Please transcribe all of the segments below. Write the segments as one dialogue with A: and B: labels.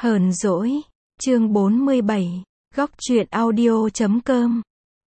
A: Hờn dỗi, chương 47, góc truyện audio.com.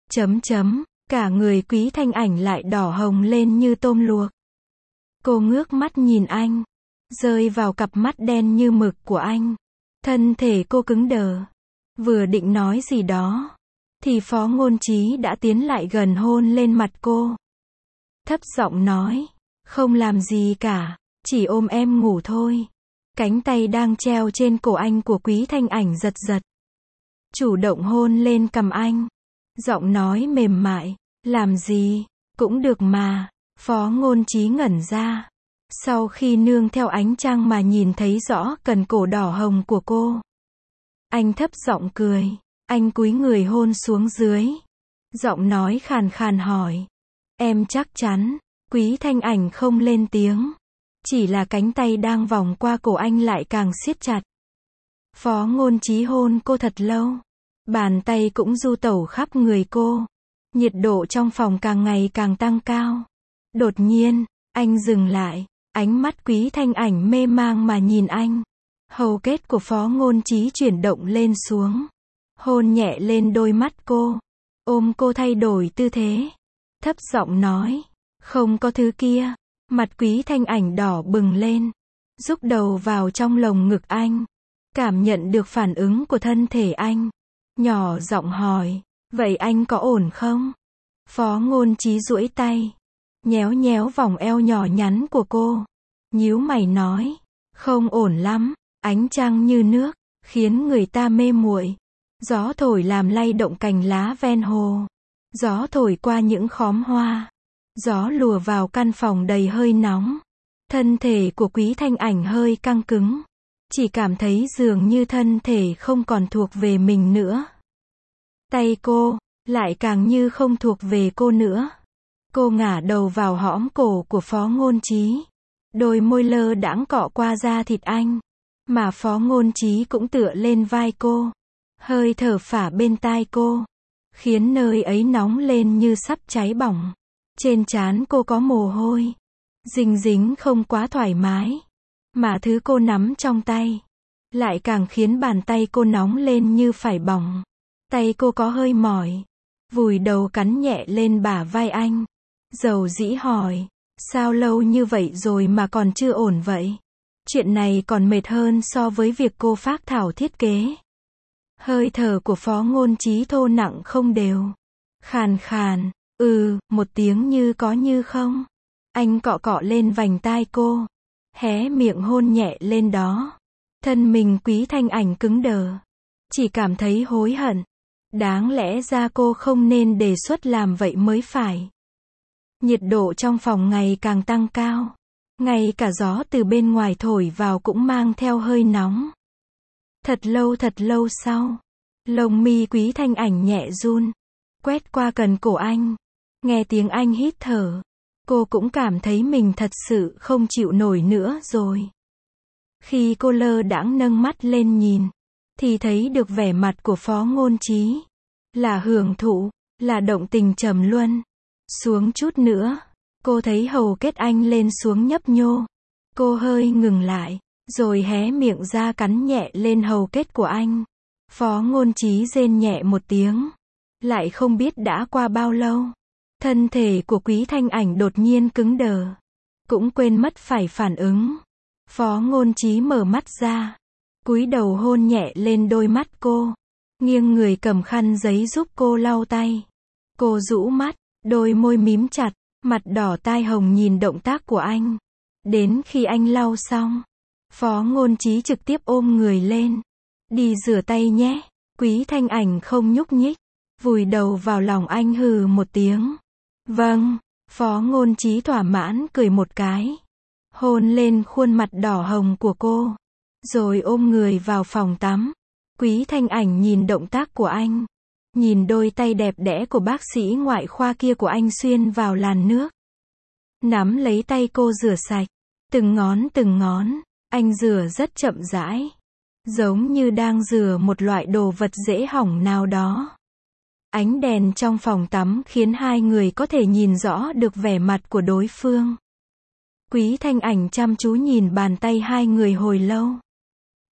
A: Cả người Quý Thanh Ảnh lại đỏ hồng lên như tôm luộc. Cô ngước mắt nhìn anh, rơi vào cặp mắt đen như mực của anh. Thân thể cô cứng đờ. Vừa định nói gì đó, thì Phó Ngôn Chí đã tiến lại gần hôn lên mặt cô. Thấp giọng nói, không làm gì cả, chỉ ôm em ngủ thôi. Cánh tay đang treo trên cổ anh của Quý Thanh Ảnh giật giật. Chủ động hôn lên cằm anh. Giọng nói mềm mại, làm gì, cũng được mà. Phó Ngôn Chí ngẩn ra. Sau khi nương theo ánh trăng mà nhìn thấy rõ cần cổ đỏ hồng của cô. Anh thấp giọng cười. Anh cúi người hôn xuống dưới. Giọng nói khàn khàn hỏi. Em chắc chắn. Quý Thanh Ảnh không lên tiếng. Chỉ là cánh tay đang vòng qua cổ anh lại càng siết chặt. Phó Ngôn Chí hôn cô thật lâu. Bàn tay cũng du tẩu khắp người cô. Nhiệt độ trong phòng càng ngày càng tăng cao. Đột nhiên, anh dừng lại. Ánh mắt Quý Thanh Ảnh mê mang mà nhìn anh. Hầu kết của Phó Ngôn Chí chuyển động lên xuống. Hôn nhẹ lên đôi mắt cô. Ôm cô thay đổi tư thế. Thấp giọng nói. Không có thứ kia. Mặt Quý Thanh Ảnh đỏ bừng lên. Rúc đầu vào trong lồng ngực anh. Cảm nhận được phản ứng của thân thể anh. Nhỏ giọng hỏi. Vậy anh có ổn không? Phó Ngôn Chí duỗi tay. Nhéo nhéo vòng eo nhỏ nhắn của cô. Nhíu mày nói. Không ổn lắm. Ánh trăng như nước. Khiến người ta mê muội. Gió thổi làm lay động cành lá ven hồ. Gió thổi qua những khóm hoa. Gió lùa vào căn phòng đầy hơi nóng. Thân thể của Quý Thanh Ảnh hơi căng cứng. Chỉ cảm thấy dường như thân thể không còn thuộc về mình nữa. Tay cô, lại càng như không thuộc về cô nữa. Cô ngả đầu vào hõm cổ của Phó Ngôn Chí. Đôi môi lơ đãng cọ qua da thịt anh. Mà Phó Ngôn Chí cũng tựa lên vai cô. Hơi thở phả bên tai cô. Khiến nơi ấy nóng lên như sắp cháy bỏng. Trên trán cô có mồ hôi. Dính dính không quá thoải mái. Mà thứ cô nắm trong tay. Lại càng khiến bàn tay cô nóng lên như phải bỏng. Tay cô có hơi mỏi. Vùi đầu cắn nhẹ lên bả vai anh. Dầu dĩ hỏi. Sao lâu như vậy rồi mà còn chưa ổn vậy? Chuyện này còn mệt hơn so với việc cô phác thảo thiết kế. Hơi thở của Phó Ngôn Chí thô nặng không đều. Khàn khàn. Một tiếng như có như không. Anh cọ cọ lên vành tai cô. Hé miệng hôn nhẹ lên đó. Thân mình Quý Thanh Ảnh cứng đờ. Chỉ cảm thấy hối hận. Đáng lẽ ra cô không nên đề xuất làm vậy mới phải. Nhiệt độ trong phòng ngày càng tăng cao. Ngay cả gió từ bên ngoài thổi vào cũng mang theo hơi nóng. Thật lâu sau. Lông mi Quý Thanh Ảnh nhẹ run. Quét qua cần cổ anh. Nghe tiếng anh hít thở. Cô cũng cảm thấy mình thật sự không chịu nổi nữa rồi. Khi cô lơ đãng nâng mắt lên nhìn. Thì thấy được vẻ mặt của Phó Ngôn Chí. Là hưởng thụ. Là động tình trầm luân. Xuống chút nữa. Cô thấy hầu kết anh lên xuống nhấp nhô. Cô hơi ngừng lại. Rồi hé miệng ra cắn nhẹ lên hầu kết của anh. Phó Ngôn Chí rên nhẹ một tiếng. Lại không biết đã qua bao lâu. Thân thể của Quý Thanh Ảnh đột nhiên cứng đờ. Cũng quên mất phải phản ứng. Phó Ngôn Chí mở mắt ra. Cúi đầu hôn nhẹ lên đôi mắt cô. Nghiêng người cầm khăn giấy giúp cô lau tay. Cô rũ mắt. Đôi môi mím chặt. Mặt đỏ tai hồng nhìn động tác của anh. Đến khi anh lau xong. Phó Ngôn Chí trực tiếp ôm người lên. Đi rửa tay nhé. Quý Thanh Ảnh không nhúc nhích. Vùi đầu vào lòng anh hừ một tiếng. Vâng. Phó Ngôn Chí thỏa mãn cười một cái. Hôn lên khuôn mặt đỏ hồng của cô. Rồi ôm người vào phòng tắm. Quý Thanh Ảnh nhìn động tác của anh. Nhìn đôi tay đẹp đẽ của bác sĩ ngoại khoa kia của anh xuyên vào làn nước. Nắm lấy tay cô rửa sạch. Từng ngón. Anh rửa rất chậm rãi. Giống như đang rửa một loại đồ vật dễ hỏng nào đó. Ánh đèn trong phòng tắm khiến hai người có thể nhìn rõ được vẻ mặt của đối phương. Quý Thanh Ảnh chăm chú nhìn bàn tay hai người hồi lâu.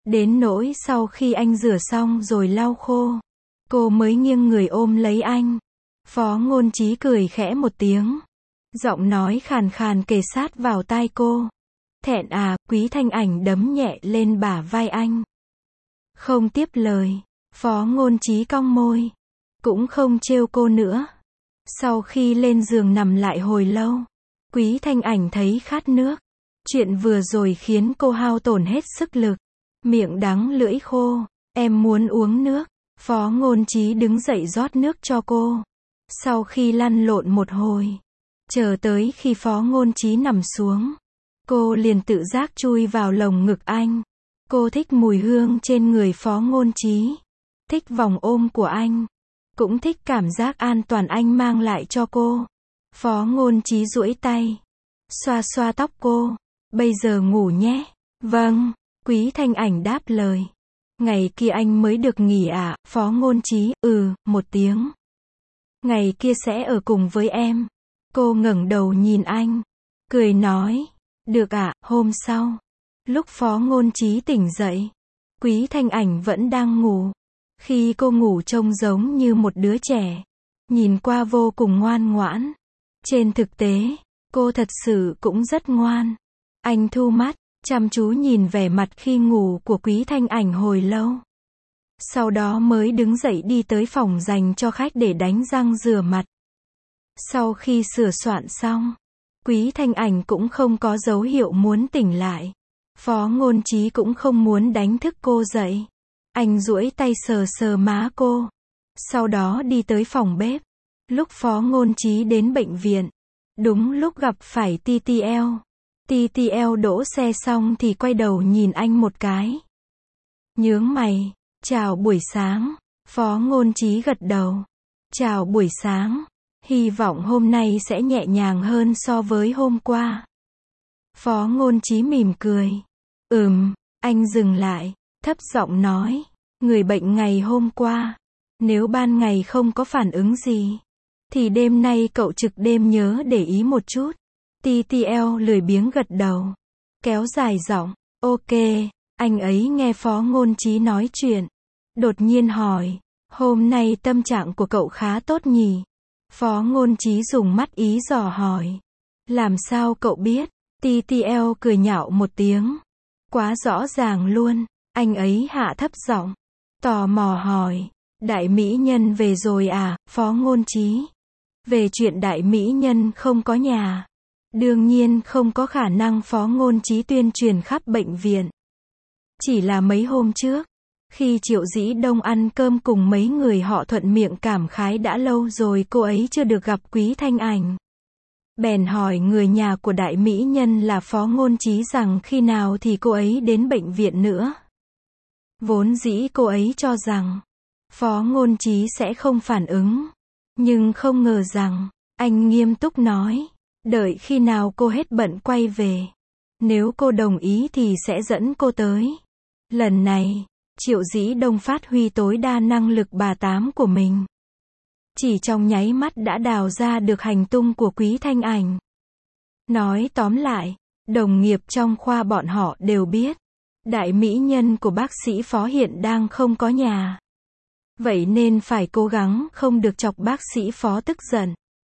A: Đến nỗi sau khi anh rửa xong rồi lau khô, cô mới nghiêng người ôm lấy anh. Phó Ngôn Chí cười khẽ một tiếng. Giọng nói khàn khàn kề sát vào tai cô. Thẹn à, Quý Thanh Ảnh đấm nhẹ lên bả vai anh. Không tiếp lời. Phó Ngôn Chí cong môi. Cũng không trêu cô nữa. Sau khi lên giường nằm lại hồi lâu, Quý Thanh Ảnh thấy khát nước. Chuyện vừa rồi khiến cô hao tổn hết sức lực. Miệng đắng lưỡi khô. Em muốn uống nước. Phó Ngôn Chí đứng dậy rót nước cho cô. Sau khi lăn lộn một hồi, chờ tới khi Phó Ngôn Chí nằm xuống, cô liền tự giác chui vào lồng ngực anh. Cô thích mùi hương trên người Phó Ngôn Chí, thích vòng ôm của anh, cũng thích cảm giác an toàn anh mang lại cho cô. Phó Ngôn Chí duỗi tay, xoa xoa tóc cô. Bây giờ ngủ nhé. Vâng, Quý Thanh Ảnh đáp lời. Ngày kia anh mới được nghỉ à? Phó Ngôn Chí, một tiếng. Ngày kia sẽ ở cùng với em. Cô ngẩng đầu nhìn anh, cười nói, được ạ. Hôm sau, lúc Phó Ngôn Chí tỉnh dậy, Quý Thanh Ảnh vẫn đang ngủ. Khi cô ngủ trông giống như một đứa trẻ, nhìn qua vô cùng ngoan ngoãn. Trên thực tế, cô thật sự cũng rất ngoan. Anh thu mắt, chăm chú nhìn vẻ mặt khi ngủ của Quý Thanh Ảnh hồi lâu. Sau đó mới đứng dậy đi tới phòng dành cho khách để đánh răng rửa mặt. Sau khi sửa soạn xong, Quý Thanh Ảnh cũng không có dấu hiệu muốn tỉnh lại. Phó Ngôn Chí cũng không muốn đánh thức cô dậy. Anh duỗi tay sờ sờ má cô. Sau đó đi tới phòng bếp. Lúc Phó Ngôn Chí đến bệnh viện, đúng lúc gặp phải TTL. TTL đỗ xe xong thì quay đầu nhìn anh một cái. Nhướng mày. Chào buổi sáng. Phó Ngôn Chí gật đầu. Chào buổi sáng. Hy vọng hôm nay sẽ nhẹ nhàng hơn so với hôm qua. Phó Ngôn Chí mỉm cười. Anh dừng lại, thấp giọng nói. Người bệnh ngày hôm qua, nếu ban ngày không có phản ứng gì, thì đêm nay cậu trực đêm nhớ để ý một chút. TTL lười biếng gật đầu. Kéo dài giọng. Ok. Anh ấy nghe Phó Ngôn Chí nói chuyện. Đột nhiên hỏi. Hôm nay tâm trạng của cậu khá tốt nhỉ? Phó Ngôn Chí dùng mắt ý dò hỏi. Làm sao cậu biết? TTL cười nhạo một tiếng. Quá rõ ràng luôn. Anh ấy hạ thấp giọng, tò mò hỏi. Đại mỹ nhân về rồi à, Phó Ngôn Chí? Về chuyện đại mỹ nhân không có nhà. Đương nhiên không có khả năng. Phó Ngôn Chí tuyên truyền khắp bệnh viện. Chỉ là mấy hôm trước, khi Triệu Dĩ Đông ăn cơm cùng mấy người họ thuận miệng cảm khái đã lâu rồi cô ấy chưa được gặp Quý Thanh Ảnh. Bèn hỏi người nhà của đại mỹ nhân là Phó Ngôn Chí rằng khi nào thì cô ấy đến bệnh viện nữa. Vốn dĩ cô ấy cho rằng Phó Ngôn Chí sẽ không phản ứng, nhưng không ngờ rằng anh nghiêm túc nói, đợi khi nào cô hết bận quay về, nếu cô đồng ý thì sẽ dẫn cô tới. Lần này, Triệu Dĩ Đông phát huy tối đa năng lực bà tám của mình. Chỉ trong nháy mắt đã đào ra được hành tung của Quý Thanh Ảnh. Nói tóm lại, đồng nghiệp trong khoa bọn họ đều biết, đại mỹ nhân của bác sĩ Phó hiện đang không có nhà. Vậy nên phải cố gắng không được chọc bác sĩ Phó tức giận.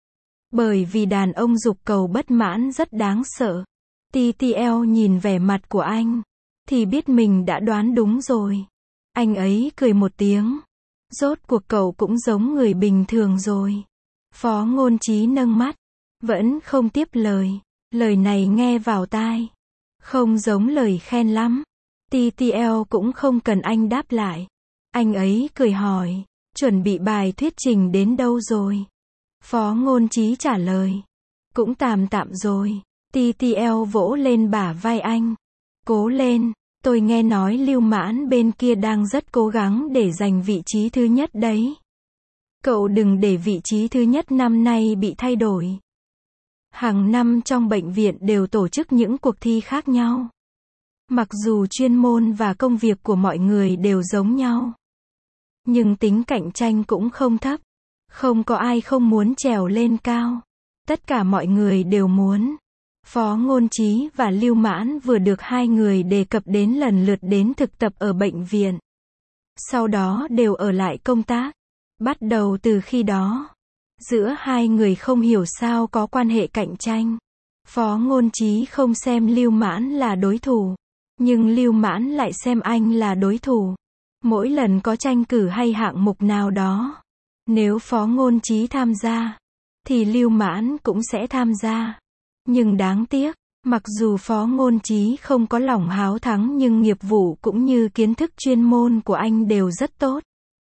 A: Bởi vì đàn ông dục cầu bất mãn rất đáng sợ. TTL nhìn vẻ mặt của anh, thì biết mình đã đoán đúng rồi. Anh ấy cười một tiếng. Rốt cuộc cậu cũng giống người bình thường rồi. Phó Ngôn Chí nâng mắt, vẫn không tiếp lời. Lời này nghe vào tai, không giống lời khen lắm. TTL cũng không cần anh đáp lại. Anh ấy cười hỏi, chuẩn bị bài thuyết trình đến đâu rồi? Phó Ngôn Chí trả lời, cũng tạm tạm rồi. TTL vỗ lên bả vai anh. Cố lên, tôi nghe nói Lưu Mãn bên kia đang rất cố gắng để giành vị trí thứ nhất đấy. Cậu đừng để vị trí thứ nhất năm nay bị thay đổi. Hàng năm trong bệnh viện đều tổ chức những cuộc thi khác nhau. Mặc dù chuyên môn và công việc của mọi người đều giống nhau, nhưng tính cạnh tranh cũng không thấp. Không có ai không muốn trèo lên cao. Tất cả mọi người đều muốn. Phó Ngôn Chí và Lưu Mãn vừa được hai người đề cập đến lần lượt đến thực tập ở bệnh viện. Sau đó đều ở lại công tác. Bắt đầu từ khi đó, giữa hai người không hiểu sao có quan hệ cạnh tranh. Phó Ngôn Chí không xem Lưu Mãn là đối thủ, nhưng Lưu Mãn lại xem anh là đối thủ. Mỗi lần có tranh cử hay hạng mục nào đó, nếu Phó Ngôn Chí tham gia, thì Lưu Mãn cũng sẽ tham gia. Nhưng đáng tiếc, mặc dù Phó Ngôn Chí không có lòng háo thắng nhưng nghiệp vụ cũng như kiến thức chuyên môn của anh đều rất tốt.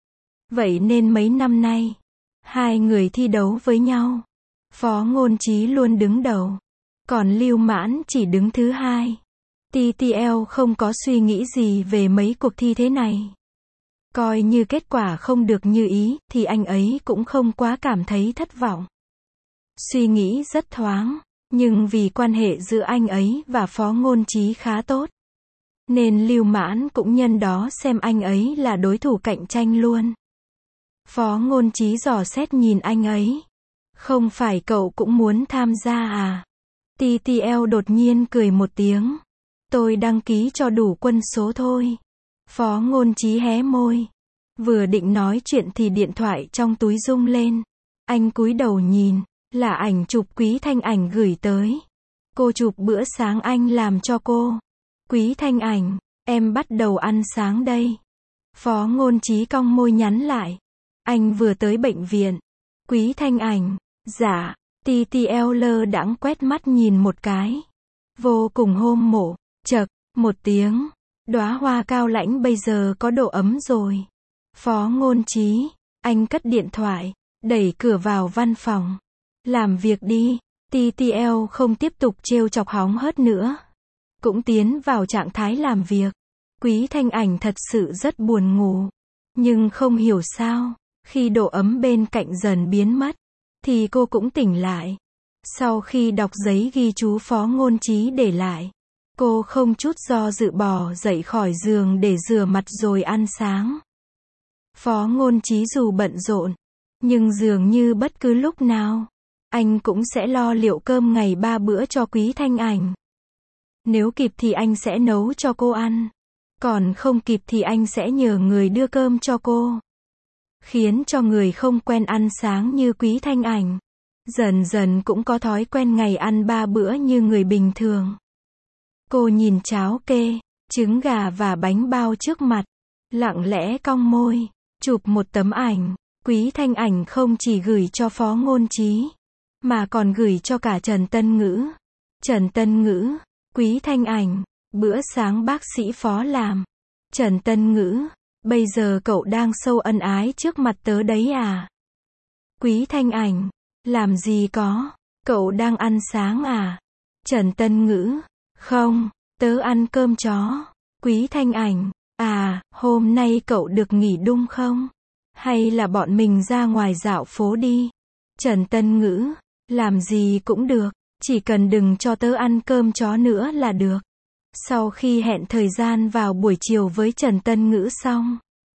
A: Vậy nên mấy năm nay, hai người thi đấu với nhau. Phó Ngôn Chí luôn đứng đầu, còn Lưu Mãn chỉ đứng thứ hai. TTL không có suy nghĩ gì về mấy cuộc thi thế này. Coi như kết quả không được như ý, thì anh ấy cũng không quá cảm thấy thất vọng. Suy nghĩ rất thoáng, nhưng vì quan hệ giữa anh ấy và Phó Ngôn Chí khá tốt, nên Lưu Mãn cũng nhân đó xem anh ấy là đối thủ cạnh tranh luôn. Phó Ngôn Chí dò xét nhìn anh ấy. Không phải cậu cũng muốn tham gia à? TTL đột nhiên cười một tiếng. Tôi đăng ký cho đủ quân số thôi. Phó Ngôn Chí hé môi. Vừa định nói chuyện thì điện thoại trong túi rung lên. Anh cúi đầu nhìn, là ảnh chụp Quý Thanh Ảnh gửi tới. Cô chụp bữa sáng anh làm cho cô. Quý Thanh Ảnh, em bắt đầu ăn sáng đây. Phó Ngôn Chí cong môi nhắn lại. Anh vừa tới bệnh viện. Quý Thanh Ảnh, dạ. TTL lơ đãng quét mắt nhìn một cái. Vô cùng hôm mộ, chậc, một tiếng. Đóa hoa cao lãnh bây giờ có độ ấm rồi. Phó Ngôn Chí, anh cất điện thoại, đẩy cửa vào văn phòng. Làm việc đi. TTL không tiếp tục trêu chọc hóng hớt nữa. Cũng tiến vào trạng thái làm việc. Quý Thanh Ảnh thật sự rất buồn ngủ. Nhưng không hiểu sao, khi độ ấm bên cạnh dần biến mất, thì cô cũng tỉnh lại. Sau khi đọc giấy ghi chú Phó Ngôn Chí để lại, cô không chút do dự bò dậy khỏi giường để rửa mặt rồi ăn sáng. Phó Ngôn Chí dù bận rộn, nhưng dường như bất cứ lúc nào, anh cũng sẽ lo liệu cơm ngày 3 bữa cho Quý Thanh Ảnh. Nếu kịp thì anh sẽ nấu cho cô ăn. Còn không kịp thì anh sẽ nhờ người đưa cơm cho cô. Khiến cho người không quen ăn sáng như Quý Thanh Ảnh, dần dần cũng có thói quen ngày ăn 3 bữa như người bình thường. Cô nhìn cháo kê, trứng gà và bánh bao trước mặt, lặng lẽ cong môi, chụp một tấm ảnh. Quý Thanh Ảnh không chỉ gửi cho Phó Ngôn Chí, mà còn gửi cho cả Trần Tân Ngữ. Trần Tân Ngữ, Quý Thanh Ảnh, bữa sáng bác sĩ Phó làm. Trần Tân Ngữ, bây giờ cậu đang sâu ân ái trước mặt tớ đấy à? Quý Thanh Ảnh, làm gì có, cậu đang ăn sáng à? Trần Tân Ngữ, không, tớ ăn cơm chó. Quý Thanh Ảnh, à, hôm nay cậu được nghỉ đúng không? Hay là bọn mình ra ngoài dạo phố đi? Trần Tân Ngữ, làm gì cũng được, chỉ cần đừng cho tớ ăn cơm chó nữa là được. Sau khi hẹn thời gian vào buổi chiều với Trần Tân Ngữ xong,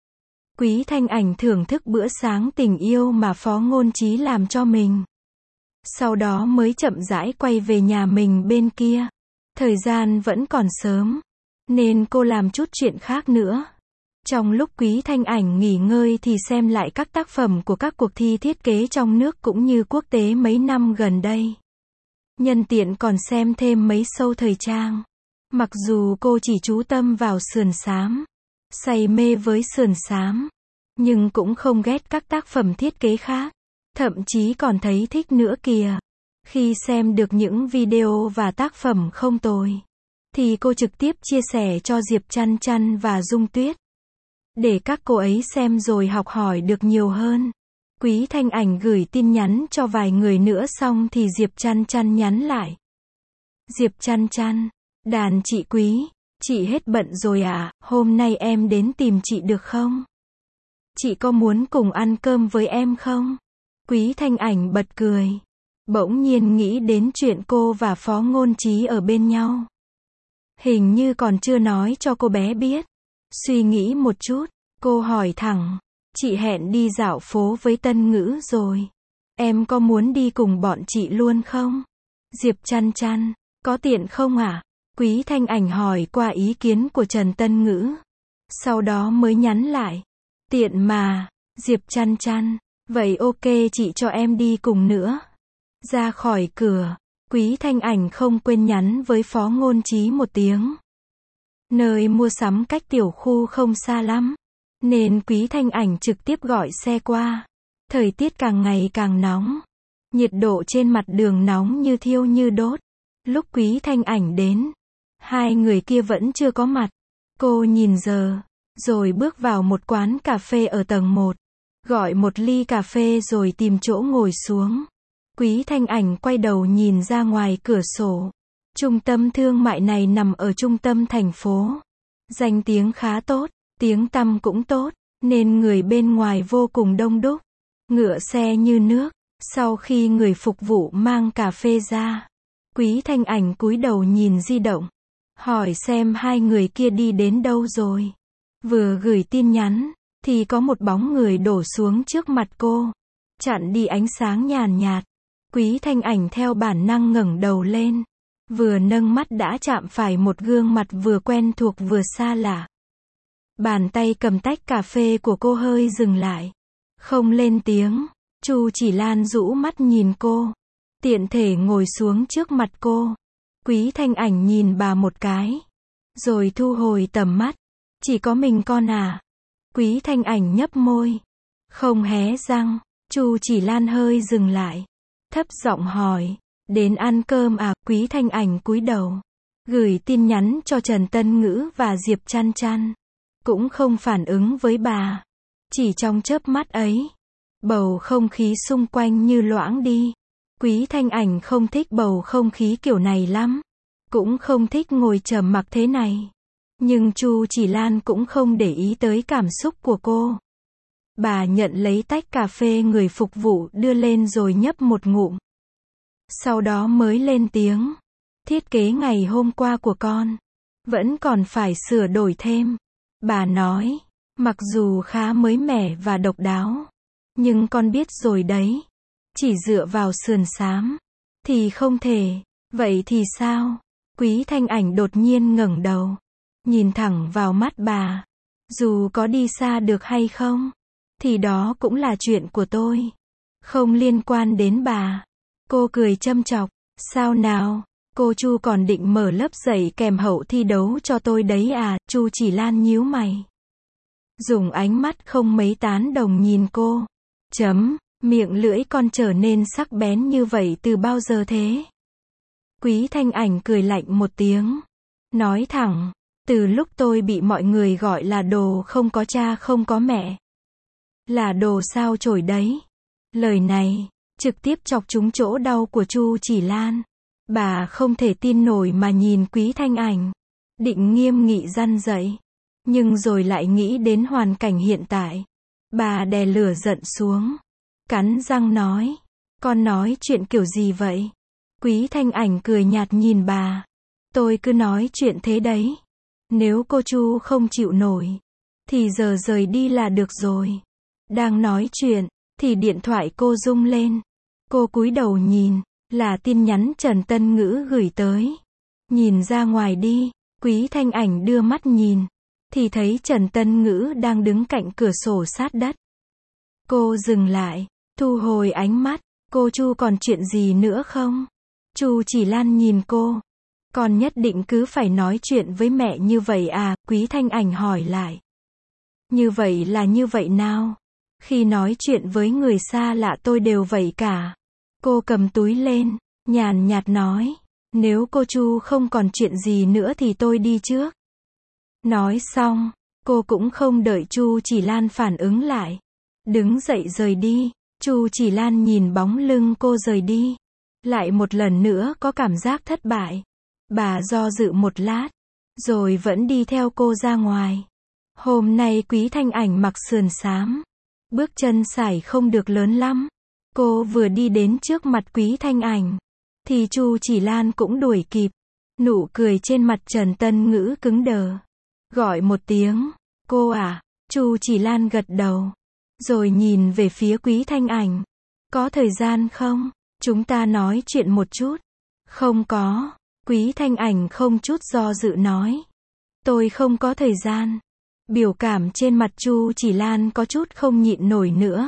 A: Quý Thanh Ảnh thưởng thức bữa sáng tình yêu mà Phó Ngôn Chí làm cho mình. Sau đó mới chậm rãi quay về nhà mình bên kia. Thời gian vẫn còn sớm, nên cô làm chút chuyện khác nữa. Trong lúc Quý Thanh Ảnh nghỉ ngơi thì xem lại các tác phẩm của các cuộc thi thiết kế trong nước cũng như quốc tế mấy năm gần đây. Nhân tiện còn xem thêm mấy show thời trang. Mặc dù cô chỉ chú tâm vào sườn xám, say mê với sườn xám, nhưng cũng không ghét các tác phẩm thiết kế khác. Thậm chí còn thấy thích nữa kìa. Khi xem được những video và tác phẩm không tồi, thì cô trực tiếp chia sẻ cho Diệp Chăn Chăn và Dung Tuyết, để các cô ấy xem rồi học hỏi được nhiều hơn. Quý Thanh Ảnh gửi tin nhắn cho vài người nữa xong thì Diệp Chăn Chăn nhắn lại. Diệp Chăn Chăn, đàn chị Quý, chị hết bận rồi à, hôm nay em đến tìm chị được không? Chị có muốn cùng ăn cơm với em không? Quý Thanh Ảnh bật cười. Bỗng nhiên nghĩ đến chuyện cô và Phó Ngôn Chí ở bên nhau. Hình như còn chưa nói cho cô bé biết. Suy nghĩ một chút, cô hỏi thẳng. Chị hẹn đi dạo phố với Tân Ngữ rồi. Em có muốn đi cùng bọn chị luôn không? Diệp Chăn Chăn, Có tiện không ạ? Quý Thanh Ảnh hỏi qua ý kiến của Trần Tân Ngữ. Sau đó mới nhắn lại. Tiện mà, Diệp chăn chăn. Vậy ok chị cho em đi cùng nữa. Ra khỏi cửa, Quý Thanh Ảnh không quên nhắn với Phó Ngôn Trí một tiếng. Nơi mua sắm cách tiểu khu không xa lắm, nên Quý Thanh Ảnh trực tiếp gọi xe qua. Thời tiết càng ngày càng nóng. Nhiệt độ trên mặt đường nóng như thiêu như đốt. Lúc Quý Thanh Ảnh đến, hai người kia vẫn chưa có mặt. Cô nhìn giờ, rồi bước vào một quán cà phê ở tầng 1. Gọi một ly cà phê rồi tìm chỗ ngồi xuống. Quý Thanh Ảnh quay đầu nhìn ra ngoài cửa sổ. Trung tâm thương mại này nằm ở trung tâm thành phố. Danh tiếng khá tốt, tiếng tăm cũng tốt, nên người bên ngoài vô cùng đông đúc. Ngựa xe như nước. Sau khi người phục vụ mang cà phê ra, Quý Thanh Ảnh cúi đầu nhìn di động. Hỏi xem hai người kia đi đến đâu rồi. Vừa gửi tin nhắn, thì có một bóng người đổ xuống trước mặt cô. Chặn đi ánh sáng nhàn nhạt. Quý Thanh Ảnh theo bản năng ngẩng đầu lên. Vừa nâng mắt đã chạm phải một gương mặt vừa quen thuộc vừa xa lạ. Bàn tay cầm tách cà phê của cô hơi dừng lại. Không lên tiếng. Chu Chỉ Lan rũ mắt nhìn cô. Tiện thể ngồi xuống trước mặt cô. Quý Thanh Ảnh nhìn bà một cái. Rồi thu hồi tầm mắt. Chỉ có mình con à? Quý Thanh Ảnh nhấp môi. Không hé răng. Chu Chỉ Lan hơi dừng lại. Thấp giọng hỏi. Đến ăn cơm à? Quý Thanh Ảnh cúi đầu. Gửi tin nhắn cho Trần Tân Ngữ và Diệp chăn chăn. Cũng không phản ứng với bà. Chỉ trong chớp mắt ấy, bầu không khí xung quanh như loãng đi. Quý Thanh Ảnh không thích bầu không khí kiểu này lắm. Cũng không thích ngồi trầm mặc thế này. Nhưng Chu Chỉ Lan cũng không để ý tới cảm xúc của cô. Bà nhận lấy tách cà phê người phục vụ đưa lên rồi nhấp một ngụm. Sau đó mới lên tiếng. Thiết kế ngày hôm qua của con vẫn còn phải sửa đổi thêm. Bà nói, mặc dù khá mới mẻ và độc đáo, nhưng con biết rồi đấy, chỉ dựa vào sườn xám thì không thể. Vậy thì sao? Quý Thanh Ảnh đột nhiên ngẩng đầu, nhìn thẳng vào mắt bà. Dù có đi xa được hay không, thì đó cũng là chuyện của tôi, không liên quan đến bà. Cô cười châm chọc. Sao nào? Cô Chu còn định mở lớp dạy kèm hậu thi đấu cho tôi đấy à? Chu Chỉ Lan nhíu mày. Dùng ánh mắt không mấy tán đồng nhìn cô. Miệng lưỡi con trở nên sắc bén như vậy từ bao giờ thế? Quý Thanh Ảnh cười lạnh một tiếng. Nói thẳng, từ lúc tôi bị mọi người gọi là đồ không có cha không có mẹ. Là đồ sao chổi đấy. Lời này trực tiếp chọc trúng chỗ đau của Chu Chỉ Lan. Bà không thể tin nổi mà nhìn Quý Thanh Ảnh. Định nghiêm nghị răn dạy. Nhưng rồi lại nghĩ đến hoàn cảnh hiện tại. Bà đè lửa giận xuống. Cắn răng nói. Con nói chuyện kiểu gì vậy? Quý Thanh Ảnh cười nhạt nhìn bà. Tôi cứ nói chuyện thế đấy. Nếu cô Chu không chịu nổi, thì giờ rời đi là được rồi. Đang nói chuyện, thì điện thoại cô rung lên. Cô cúi đầu nhìn, là tin nhắn Trần Tân Ngữ gửi tới. Nhìn ra ngoài đi, Quý Thanh Ảnh đưa mắt nhìn, thì thấy Trần Tân Ngữ đang đứng cạnh cửa sổ sát đất. Cô dừng lại, thu hồi ánh mắt. Cô Chu còn chuyện gì nữa không? Chu Chỉ Lan nhìn cô. Con nhất định cứ phải nói chuyện với mẹ như vậy à? Quý Thanh Ảnh hỏi lại. Như vậy là như vậy nào? Khi nói chuyện với người xa lạ tôi đều vậy cả. Cô cầm túi lên, nhàn nhạt nói. Nếu cô Chu không còn chuyện gì nữa thì tôi đi trước. Nói xong, cô cũng không đợi Chu Chỉ Lan phản ứng lại. Đứng dậy rời đi. Chu Chỉ Lan nhìn bóng lưng cô rời đi. Lại một lần nữa có cảm giác thất bại. Bà do dự một lát, rồi vẫn đi theo cô ra ngoài. Hôm nay Quý Thanh Ảnh mặc sườn xám. Bước chân sải không được lớn lắm. Cô vừa đi đến trước mặt Quý Thanh Ảnh, thì Chu Chỉ Lan cũng đuổi kịp. Nụ cười trên mặt Trần Tân Ngữ cứng đờ. Gọi một tiếng, cô à? Chu Chỉ Lan gật đầu. Rồi nhìn về phía Quý Thanh Ảnh. Có thời gian không? Chúng ta nói chuyện một chút. Không có. Quý Thanh Ảnh không chút do dự nói. Tôi không có thời gian. Biểu cảm trên mặt Chu Chỉ Lan có chút không nhịn nổi nữa.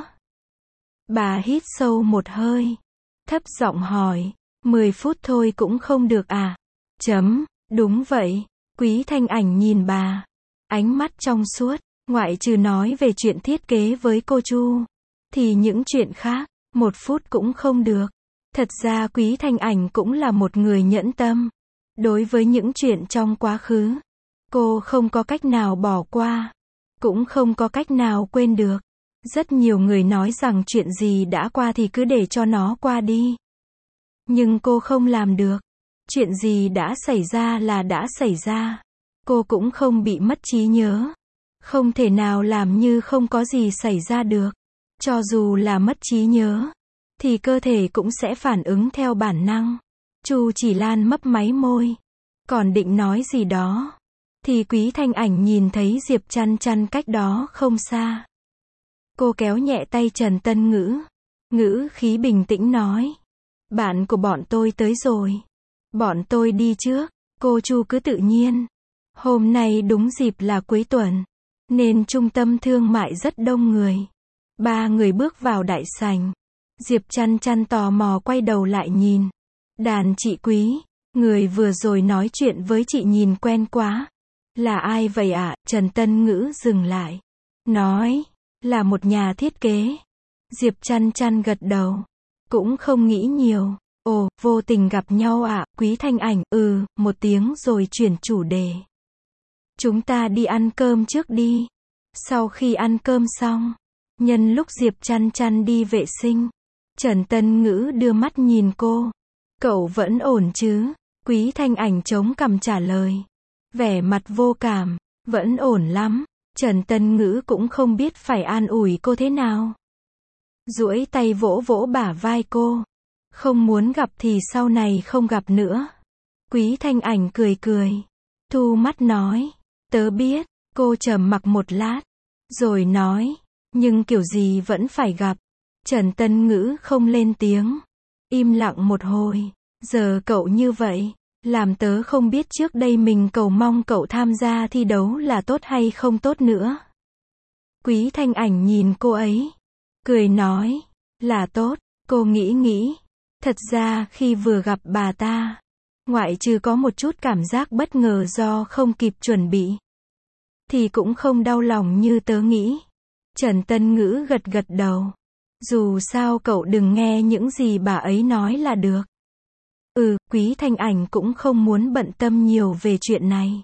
A: Bà hít sâu một hơi. Thấp giọng hỏi. 10 phút thôi cũng không được à? Đúng vậy. Quý Thanh Ảnh nhìn bà. Ánh mắt trong suốt. Ngoại trừ nói về chuyện thiết kế với cô Chu. Thì những chuyện khác, 1 phút cũng không được. Thật ra Quý Thanh Ảnh cũng là một người nhẫn tâm. Đối với những chuyện trong quá khứ, cô không có cách nào bỏ qua. Cũng không có cách nào quên được. Rất nhiều người nói rằng chuyện gì đã qua thì cứ để cho nó qua đi. Nhưng cô không làm được. Chuyện gì đã xảy ra là đã xảy ra. Cô cũng không bị mất trí nhớ. Không thể nào làm như không có gì xảy ra được. Cho dù là mất trí nhớ, thì cơ thể cũng sẽ phản ứng theo bản năng. Chu Chỉ Lan mấp máy môi. Còn định nói gì đó. Thì Quý Thanh Ảnh nhìn thấy Diệp Chăn Chăn cách đó không xa. Cô kéo nhẹ tay Trần Tân Ngữ. Ngữ khí bình tĩnh nói. Bạn của bọn tôi tới rồi. Bọn tôi đi trước. Cô Chu cứ tự nhiên. Hôm nay đúng dịp là cuối tuần. Nên trung tâm thương mại rất đông người. 3 người bước vào đại sảnh. Diệp Chăn Chăn tò mò quay đầu lại nhìn. Đàn chị Quý. Người vừa rồi nói chuyện với chị nhìn quen quá. Là ai vậy ạ? Trần Tân Ngữ dừng lại. Nói. Là một nhà thiết kế. Diệp Chăn Chăn gật đầu. Cũng không nghĩ nhiều. Ồ, vô tình gặp nhau ạ. Quý Thanh Ảnh, một tiếng rồi chuyển chủ đề. Chúng ta đi ăn cơm trước đi. Sau khi ăn cơm xong, nhân lúc Diệp Chăn Chăn đi vệ sinh, Trần Tân Ngữ đưa mắt nhìn cô. Cậu vẫn ổn chứ? Quý Thanh Ảnh chống cằm trả lời. Vẻ mặt vô cảm. Vẫn ổn lắm. Trần Tân Ngữ cũng không biết phải an ủi cô thế nào. Duỗi tay vỗ vỗ bả vai cô. Không muốn gặp thì sau này không gặp nữa. Quý Thanh Ảnh cười cười. Thu mắt nói. Tớ biết. Cô trầm mặc một lát. Rồi nói. Nhưng kiểu gì vẫn phải gặp. Trần Tân Ngữ không lên tiếng. Im lặng một hồi. Giờ cậu như vậy. Làm tớ không biết trước đây mình cầu mong cậu tham gia thi đấu là tốt hay không tốt nữa. Quý Thanh Ảnh nhìn cô ấy. Cười nói. Là tốt. Cô nghĩ. Thật ra khi vừa gặp bà ta, ngoại trừ có một chút cảm giác bất ngờ do không kịp chuẩn bị, thì cũng không đau lòng như tớ nghĩ. Trần Tân Ngữ gật đầu. Dù sao cậu đừng nghe những gì bà ấy nói là được. Quý Thanh Ảnh cũng không muốn bận tâm nhiều về chuyện này.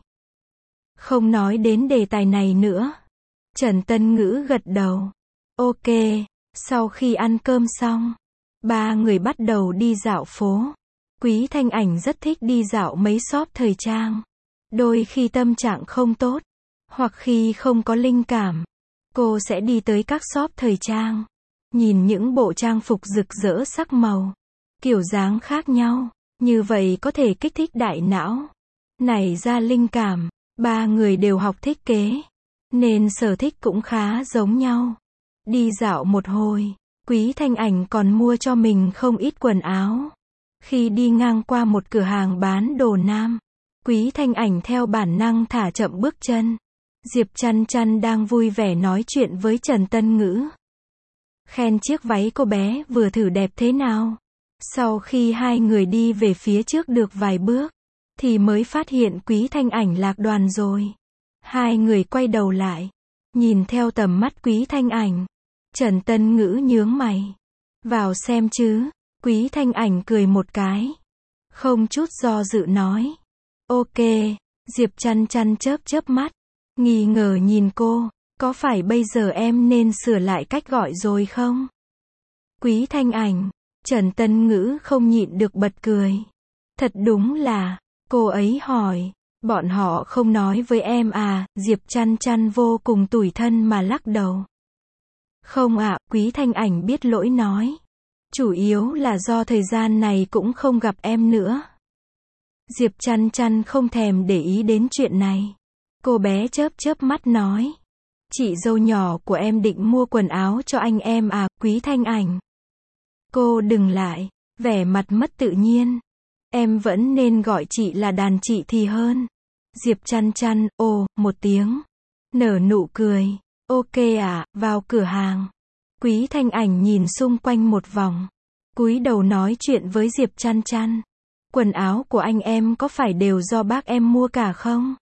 A: Không nói đến đề tài này nữa. Trần Tân Ngữ gật đầu. Ok, sau khi ăn cơm xong, 3 người bắt đầu đi dạo phố. Quý Thanh Ảnh rất thích đi dạo mấy shop thời trang. Đôi khi tâm trạng không tốt, hoặc khi không có linh cảm, cô sẽ đi tới các shop thời trang. Nhìn những bộ trang phục rực rỡ sắc màu, kiểu dáng khác nhau. Như vậy có thể kích thích đại não, nảy ra linh cảm. 3 người đều học thiết kế, nên sở thích cũng khá giống nhau. Đi dạo một hồi, Quý Thanh Ảnh còn mua cho mình không ít quần áo. Khi đi ngang qua một cửa hàng bán đồ nam, Quý Thanh Ảnh theo bản năng thả chậm bước chân. Diệp Chăn Chăn đang vui vẻ nói chuyện với Trần Tân Ngữ. Khen chiếc váy cô bé vừa thử đẹp thế nào. Sau khi 2 người đi về phía trước được vài bước, thì mới phát hiện Quý Thanh Ảnh lạc đoàn rồi. 2 người quay đầu lại, nhìn theo tầm mắt Quý Thanh Ảnh. Trần Tân Ngữ nhướng mày. Vào xem chứ. Quý Thanh Ảnh cười một cái. Không chút do dự nói. Ok. Diệp Chăn Chăn chớp mắt. Nghi ngờ nhìn cô. Có phải bây giờ em nên sửa lại cách gọi rồi không? Quý Thanh Ảnh. Trần Tân Ngữ không nhịn được bật cười. Thật đúng là. Cô ấy hỏi. Bọn họ không nói với em à? Diệp Chăn Chăn vô cùng tủi thân mà lắc đầu. Không ạ, Quý Thanh Ảnh biết lỗi nói. Chủ yếu là do thời gian này cũng không gặp em nữa. Diệp Chăn Chăn không thèm để ý đến chuyện này. Cô bé chớp mắt nói. Chị dâu nhỏ của em định mua quần áo cho anh em à? Quý Thanh Ảnh. Cô đừng lại. Vẻ mặt mất tự nhiên. Em vẫn nên gọi chị là đàn chị thì hơn. Diệp Chăn Chăn, ồ, một tiếng. Nở nụ cười. Ok à, vào cửa hàng. Quý Thanh Ảnh nhìn xung quanh một vòng. Cúi đầu nói chuyện với Diệp Chăn Chăn. Quần áo của anh em có phải đều do bác em mua cả không?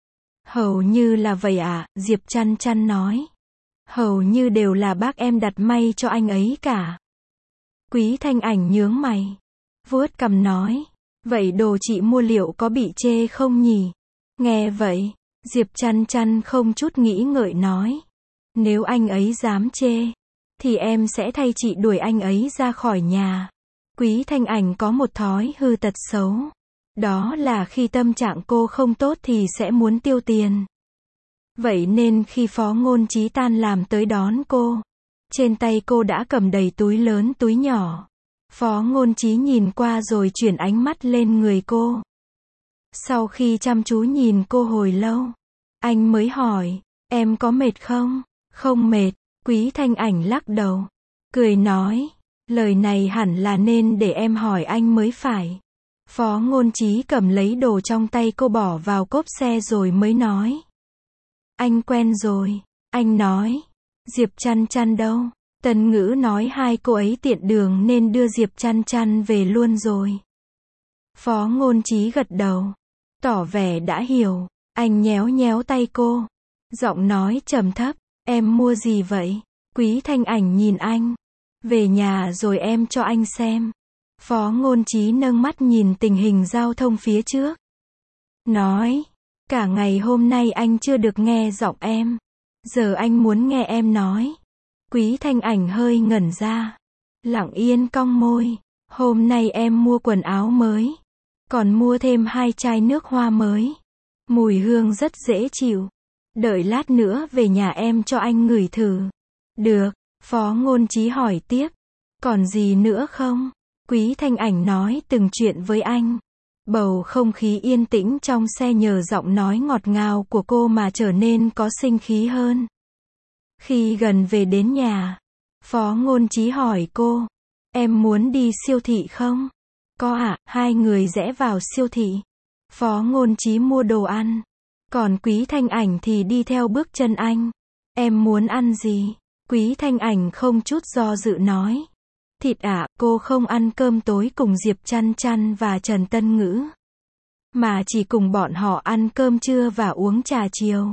A: Hầu như là vậy ạ, Diệp Chăn Chăn nói. Hầu như đều là bác em đặt may cho anh ấy cả. Quý Thanh Ảnh nhướng mày. Vuốt cằm nói. Vậy đồ chị mua liệu có bị chê không nhỉ? Nghe vậy, Diệp Chăn Chăn không chút nghĩ ngợi nói. Nếu anh ấy dám chê, thì em sẽ thay chị đuổi anh ấy ra khỏi nhà. Quý Thanh Ảnh có một thói hư tật xấu. Đó là khi tâm trạng cô không tốt thì sẽ muốn tiêu tiền. Vậy nên khi Phó Ngôn Chí tan làm tới đón cô, trên tay cô đã cầm đầy túi lớn túi nhỏ. Phó Ngôn Chí nhìn qua rồi chuyển ánh mắt lên người cô. Sau khi chăm chú nhìn cô hồi lâu, anh mới hỏi, em có mệt không? Không mệt, Quý Thanh Ảnh lắc đầu, cười nói, lời này hẳn là nên để em hỏi anh mới phải. Phó Ngôn Chí cầm lấy đồ trong tay cô bỏ vào cốp xe rồi mới nói. Anh quen rồi, anh nói. Diệp Chăn Chăn đâu? Tần Ngữ nói hai cô ấy tiện đường nên đưa Diệp Chăn Chăn về luôn rồi. Phó Ngôn Chí gật đầu, tỏ vẻ đã hiểu. Anh nhéo nhéo tay cô, giọng nói trầm thấp, em mua gì vậy? Quý Thanh Ảnh nhìn anh. Về nhà rồi em cho anh xem. Phó Ngôn Chí nâng mắt nhìn tình hình giao thông phía trước. Nói, cả ngày hôm nay anh chưa được nghe giọng em. Giờ anh muốn nghe em nói. Quý Thanh Ảnh hơi ngẩn ra. Lặng yên cong môi. Hôm nay em mua quần áo mới. Còn mua thêm 2 chai nước hoa mới. Mùi hương rất dễ chịu. Đợi lát nữa về nhà em cho anh ngửi thử. Được, Phó Ngôn Chí hỏi tiếp. Còn gì nữa không? Quý Thanh Ảnh nói từng chuyện với anh. Bầu không khí yên tĩnh trong xe nhờ giọng nói ngọt ngào của cô mà trở nên có sinh khí hơn. Khi gần về đến nhà, Phó Ngôn Chí hỏi cô, em muốn đi siêu thị không? Có ạ, hai người rẽ vào siêu thị. Phó Ngôn Chí mua đồ ăn, còn Quý Thanh Ảnh thì đi theo bước chân anh. Em muốn ăn gì? Quý Thanh Ảnh không chút do dự nói. Thịt ạ, cô không ăn cơm tối cùng Diệp Chăn Chăn và Trần Tân Ngữ, mà chỉ cùng bọn họ ăn cơm trưa và uống trà chiều.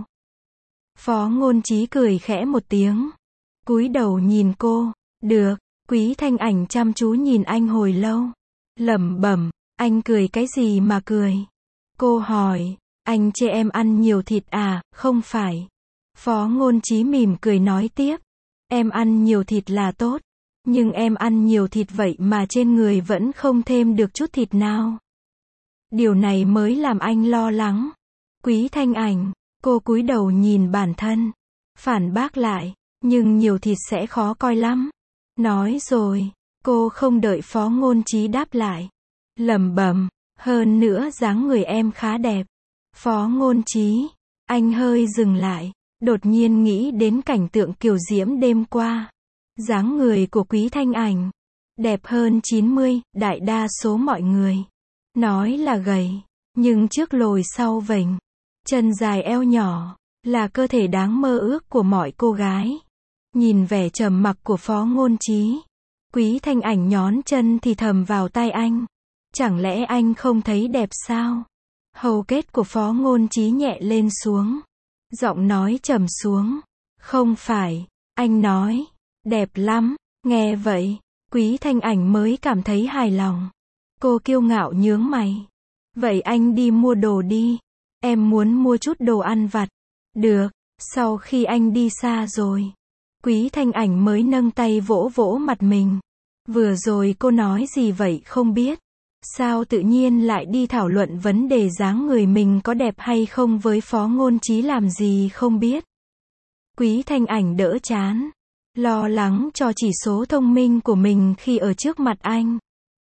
A: Phó Ngôn Chí cười khẽ một tiếng, cúi đầu nhìn cô. Được. Quý Thanh Ảnh chăm chú nhìn anh hồi lâu, lẩm bẩm, anh cười cái gì mà cười? Cô hỏi, anh chê em ăn nhiều thịt à? Không phải. Phó Ngôn Chí mỉm cười nói tiếp, em ăn nhiều thịt là tốt, nhưng em ăn nhiều thịt vậy mà trên người vẫn không thêm được chút thịt nào. Điều này mới làm anh lo lắng. Quý Thanh Ảnh, cô cúi đầu nhìn bản thân, phản bác lại, nhưng nhiều thịt sẽ khó coi lắm. Nói rồi, cô không đợi Phó Ngôn Chí đáp lại, lẩm bẩm, hơn nữa dáng người em khá đẹp. Phó Ngôn Chí, anh hơi dừng lại, đột nhiên nghĩ đến cảnh tượng kiều diễm đêm qua. Dáng người của Quý Thanh Ảnh đẹp hơn 90, đại đa số mọi người nói là gầy, nhưng trước lồi sau vểnh, chân dài eo nhỏ, là cơ thể đáng mơ ước của mọi cô gái. Nhìn vẻ trầm mặc của Phó Ngôn Chí, Quý Thanh Ảnh nhón chân thì thầm vào tai anh. Chẳng lẽ anh không thấy đẹp sao? Hầu kết của Phó Ngôn Chí nhẹ lên xuống, giọng nói trầm xuống. Không phải, anh nói, đẹp lắm. Nghe vậy, Quý Thanh Ảnh mới cảm thấy hài lòng. Cô kiêu ngạo nhướng mày. Vậy anh đi mua đồ đi. Em muốn mua chút đồ ăn vặt. Được. Sau khi anh đi xa rồi, Quý Thanh Ảnh mới nâng tay vỗ vỗ mặt mình. Vừa rồi cô nói gì vậy không biết? Sao tự nhiên lại đi thảo luận vấn đề dáng người mình có đẹp hay không với Phó Ngôn Chí làm gì không biết? Quý Thanh Ảnh đỡ chán, lo lắng cho chỉ số thông minh của mình khi ở trước mặt anh.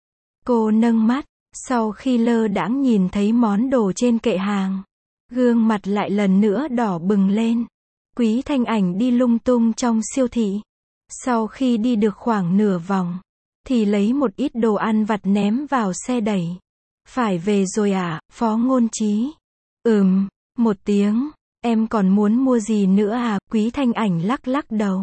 A: Cô nâng mắt, sau khi lơ đãng nhìn thấy món đồ trên kệ hàng, gương mặt lại lần nữa đỏ bừng lên. Quý Thanh Ảnh đi lung tung trong siêu thị. Sau khi đi được khoảng nửa vòng, thì lấy một ít đồ ăn vặt ném vào xe đẩy. Phải về rồi à, Phó Ngôn Chí? Một tiếng. Em còn muốn mua gì nữa à? Quý Thanh Ảnh lắc lắc đầu.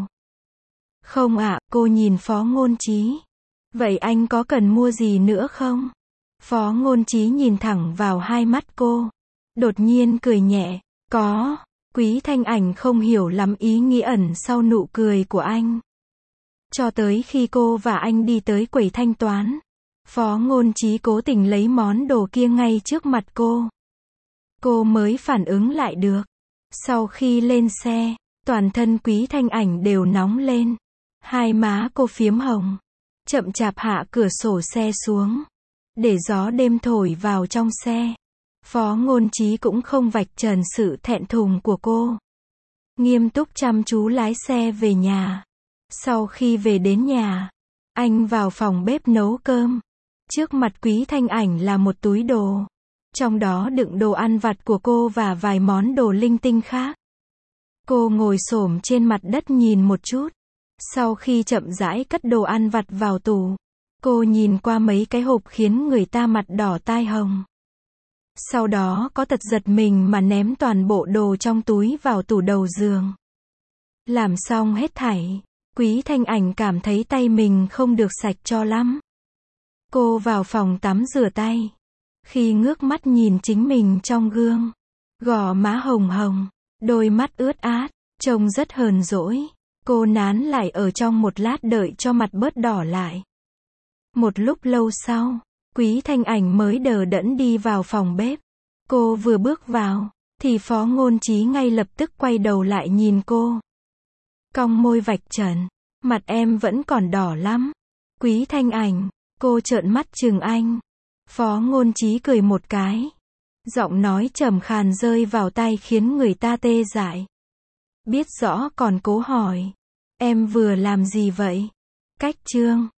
A: Không ạ, cô nhìn Phó Ngôn Chí. Vậy anh có cần mua gì nữa không? Phó Ngôn Chí nhìn thẳng vào hai mắt cô. Đột nhiên cười nhẹ. Có. Quý Thanh Ảnh không hiểu lắm ý nghĩa ẩn sau nụ cười của anh. Cho tới khi cô và anh đi tới quầy thanh toán. Phó Ngôn Chí cố tình lấy món đồ kia ngay trước mặt cô. Cô mới phản ứng lại được. Sau khi lên xe, toàn thân Quý Thanh Ảnh đều nóng lên. Hai má cô phiếm hồng. Chậm chạp hạ cửa sổ xe xuống. Để gió đêm thổi vào trong xe. Phó Ngôn Chí cũng không vạch trần sự thẹn thùng của cô. Nghiêm túc chăm chú lái xe về nhà. Sau khi về đến nhà, anh vào phòng bếp nấu cơm. Trước mặt Quý Thanh Ảnh là một túi đồ. Trong đó đựng đồ ăn vặt của cô và vài món đồ linh tinh khác. Cô ngồi xổm trên mặt đất nhìn một chút. Sau khi chậm rãi cất đồ ăn vặt vào tủ, cô nhìn qua mấy cái hộp khiến người ta mặt đỏ tai hồng. Sau đó có tật giật mình mà ném toàn bộ đồ trong túi vào tủ đầu giường. Làm xong hết thảy, Quý Thanh Ảnh cảm thấy tay mình không được sạch cho lắm. Cô vào phòng tắm rửa tay. Khi ngước mắt nhìn chính mình trong gương, gò má hồng hồng, đôi mắt ướt át, trông rất hờn dỗi. Cô nán lại ở trong một lát đợi cho mặt bớt đỏ lại. Một lúc lâu sau, Quý Thanh Ảnh mới đờ đẫn đi vào phòng bếp. Cô vừa bước vào, thì Phó Ngôn Chí ngay lập tức quay đầu lại nhìn cô. Cong môi vạch trần, mặt em vẫn còn đỏ lắm. Quý Thanh Ảnh, cô trợn mắt trừng anh. Phó Ngôn Chí cười một cái. Giọng nói trầm khàn rơi vào tai khiến người ta tê dại. Biết rõ còn cố hỏi. Em vừa làm gì vậy? Cách chương